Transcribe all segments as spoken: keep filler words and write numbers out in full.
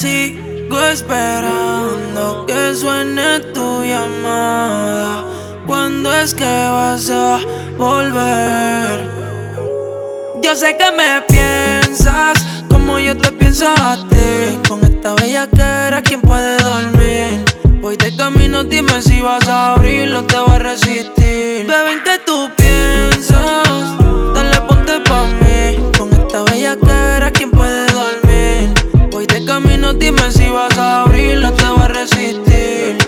Sigo esperando que suene tu llamada. ¿Cuándo es que vas a volver? Yo sé que me piensas como yo te pienso a ti. Con esta bellaquera, ¿quién puede dormir? Voy de camino, dime si vas a abrirlo, te voy a resistir. Bebé, ¿en qué tú piensas? Dale, ponte pa' mí. Con esta bellaquera, ¿quién puede dormir? Voy de camino, dime si vas a abrirlo, te voy a resistir.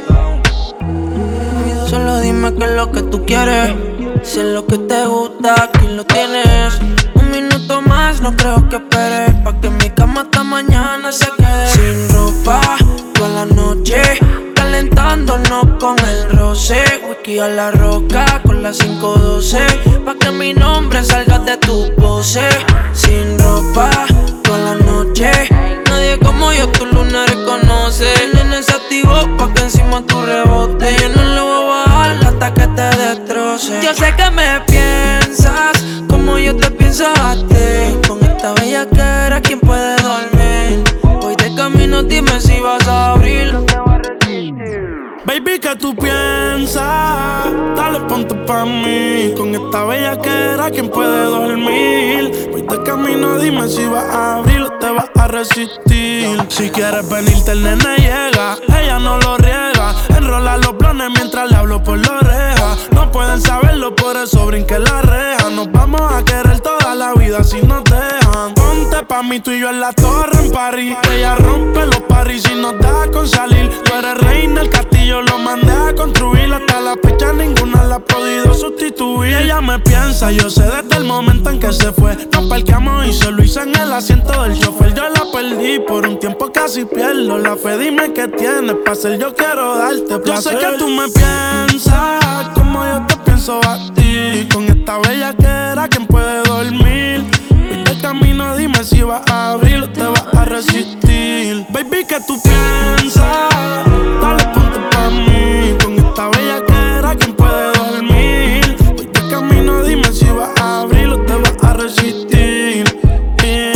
Solo dime qué es lo que tú quieres. Si es lo que te gusta, aquí lo tienes. Un minuto más, no creo que esperes. Pa' que mi cama hasta mañana se quede. Sin ropa, toda la noche, calentándonos con el roce. Whisky a la roca, con la cinco doce. Pa' que mi nombre salga de tu pose. Sin ropa, toda la noche. Nadie como yo tu luna reconoce. El nene se activó pa' que encima tu rebote. Yo no le voy a bajar hasta que te destroce. Yo sé que me piensas como yo te pienso a ti. Con esta bellaquera, ¿quién puede dormir? Voy de camino, dime si vas a abrir. Baby, ¿qué tú piensas? Dale, ponte pa' mí. Con esta bellaquera, ¿quién puede dormir? Voy de camino, dime si vas a abrir o te vas a resistir. Si quieres venirte, el nene llega. Ella no lo riega. Enrola los blones mientras le hablo por la oreja. No pueden saberlo, por eso brinqué la reja. Nos vamos a querer toda la vida si nos dejan. Ponte pa' mí, tú y yo en la torre en París. Ella rompe los paris y nos da con salir. Tú eres reina, el castillo lo mandé a construir. Hasta la fecha ninguna la ha podido sustituir. Ella me piensa, yo sé desde el momento en que se fue. Nos parqueamos y se lo hice en el asiento del chofer. Yo la perdí, por un tiempo casi pierdo la fe. Dime qué tienes pa' hacer, yo quiero darte placer. Yo sé que tú me piensas como yo te pienso a ti. Con esta bellaquera, ¿quién puede dormir? Voy de camino, dime si vas a abrir o te vas a resistir. Baby, ¿qué tú piensas? Dale, ponte pa' mí. Con esta bellaquera, ¿quién puede dormir? Voy de camino, dime si vas a abrir o te vas a resistir. Yeah.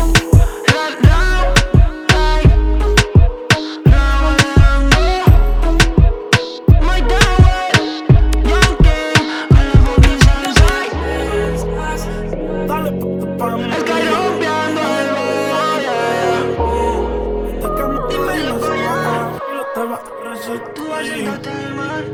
Dale, ponte pa' mí. Estoy rompiendo el Voy de camino, dime si vas a abrir o te vas a resistir.